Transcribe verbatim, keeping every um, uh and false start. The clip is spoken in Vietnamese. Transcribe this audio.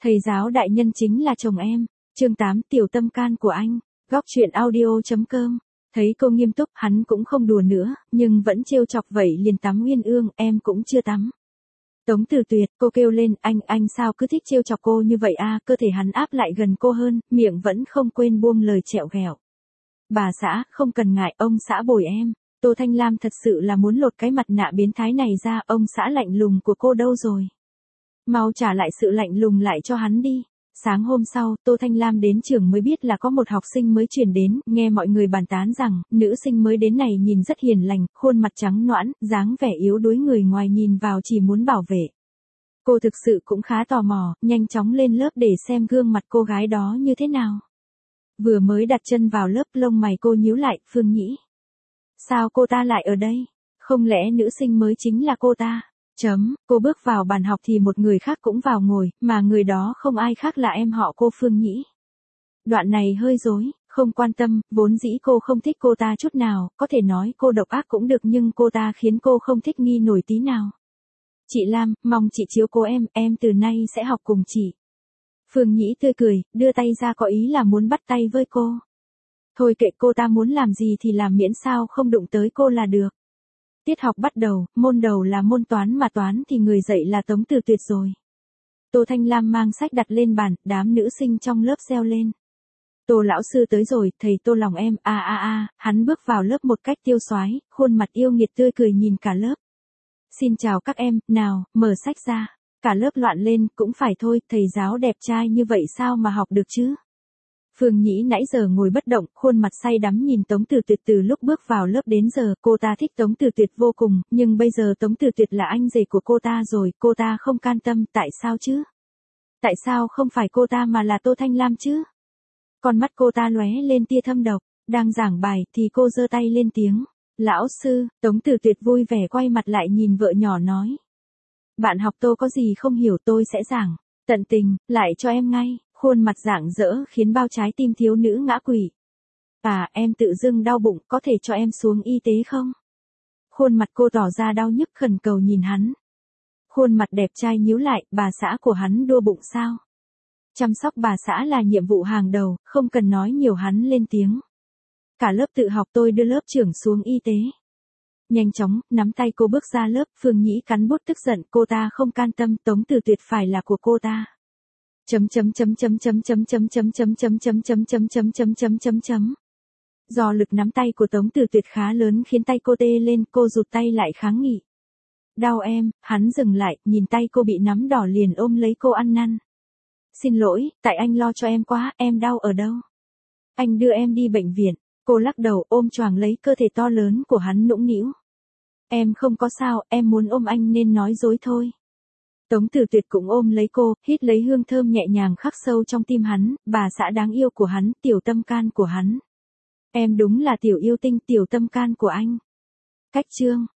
Thầy giáo đại nhân chính là chồng em. Chương tám tiểu tâm can của anh. Góc truyện audio.com. Thấy cô nghiêm túc, hắn cũng không đùa nữa, nhưng vẫn trêu chọc vậy liền tắm Uyên Ương, em cũng chưa tắm. Tống Từ Tuyệt, cô kêu lên, anh, anh sao cứ thích trêu chọc cô như vậy a? Cơ thể hắn áp lại gần cô hơn, miệng vẫn không quên buông lời trẹo ghẹo. Bà xã, không cần ngại, ông xã bồi em. Tô Thanh Lam thật sự là muốn lột cái mặt nạ biến thái này ra, ông xã lạnh lùng của cô đâu rồi? Mau trả lại sự lạnh lùng lại cho hắn đi. Sáng hôm sau, Tô Thanh Lam đến trường mới biết là có một học sinh mới chuyển đến, nghe mọi người bàn tán rằng, nữ sinh mới đến này nhìn rất hiền lành, khuôn mặt trắng nõn, dáng vẻ yếu đuối, người ngoài nhìn vào chỉ muốn bảo vệ. Cô thực sự cũng khá tò mò, nhanh chóng lên lớp để xem gương mặt cô gái đó như thế nào. Vừa mới đặt chân vào lớp, lông mày cô nhíu lại, Phương Nhĩ. Sao cô ta lại ở đây? Không lẽ nữ sinh mới chính là cô ta? Chấm, cô bước vào bàn học thì một người khác cũng vào ngồi, mà người đó không ai khác là em họ cô, Phương Nhĩ. Đoạn này hơi rối, không quan tâm, vốn dĩ cô không thích cô ta chút nào, có thể nói cô độc ác cũng được nhưng cô ta khiến cô không thích nghi nổi tí nào. Chị Lam, mong chị chiếu cố em, em từ nay sẽ học cùng chị. Phương Nhĩ tươi cười, đưa tay ra có ý là muốn bắt tay với cô. Thôi kệ cô ta muốn làm gì thì làm miễn sao không đụng tới cô là được. Tiết học bắt đầu, môn đầu là môn toán mà toán thì người dạy là Tống Từ Tuyệt rồi. Tô Thanh Lam mang sách đặt lên bàn, đám nữ sinh trong lớp reo lên. Tô lão sư tới rồi, thầy Tô lòng em, a a a, hắn bước vào lớp một cách tiêu xoái, khuôn mặt yêu nghiệt tươi cười nhìn cả lớp. Xin chào các em, nào, mở sách ra. Cả lớp loạn lên, cũng phải thôi, thầy giáo đẹp trai như vậy sao mà học được chứ? Phương Nhĩ nãy giờ ngồi bất động, khuôn mặt say đắm nhìn Tống Từ Tuyệt từ lúc bước vào lớp đến giờ, cô ta thích Tống Từ Tuyệt vô cùng, nhưng bây giờ Tống Từ Tuyệt là anh rể của cô ta rồi, cô ta không can tâm, tại sao chứ? Tại sao không phải cô ta mà là Tô Thanh Lam chứ? Con mắt cô ta lóe lên tia thâm độc, đang giảng bài thì cô giơ tay lên tiếng. Lão sư, Tống Từ Tuyệt vui vẻ quay mặt lại nhìn vợ nhỏ nói. Bạn học Tô có gì không hiểu tôi sẽ giảng, tận tình, lại cho em ngay. Khuôn mặt rạng rỡ khiến bao trái tim thiếu nữ ngã quỵ. À, em tự dưng đau bụng, có thể cho em xuống y tế không? Khuôn mặt cô tỏ ra đau nhức khẩn cầu nhìn hắn. Khuôn mặt đẹp trai nhíu lại, bà xã của hắn đua bụng sao? Chăm sóc bà xã là nhiệm vụ hàng đầu, không cần nói nhiều, hắn lên tiếng. Cả lớp tự học, tôi đưa lớp trưởng xuống y tế. Nhanh chóng, nắm tay cô bước ra lớp, Phương Nhĩ cắn bút tức giận, cô ta không can tâm, Tống Từ Tuyệt phải là của cô ta. Chấm chấm chấm chấm chấm chấm chấm chấm chấm chấm chấm chấm chấm chấm chấm chấm chấm chấm. Do lực nắm tay của Tống Từ Tuyệt khá lớn khiến tay cô tê lên, cô rụt tay lại kháng nghị. Đau em, hắn dừng lại, nhìn tay cô bị nắm đỏ liền ôm lấy cô ăn năn. Xin lỗi, tại anh lo cho em quá, em đau ở đâu? Anh đưa em đi bệnh viện. Cô lắc đầu ôm choàng lấy cơ thể to lớn của hắn nũng nĩu. Em không có sao, em muốn ôm anh nên nói dối thôi. Tống Từ Tuyệt cũng ôm lấy cô, hít lấy hương thơm nhẹ nhàng khắc sâu trong tim hắn, bà xã đáng yêu của hắn, tiểu tâm can của hắn. Em đúng là tiểu yêu tinh, tiểu tâm can của anh. Cách chương.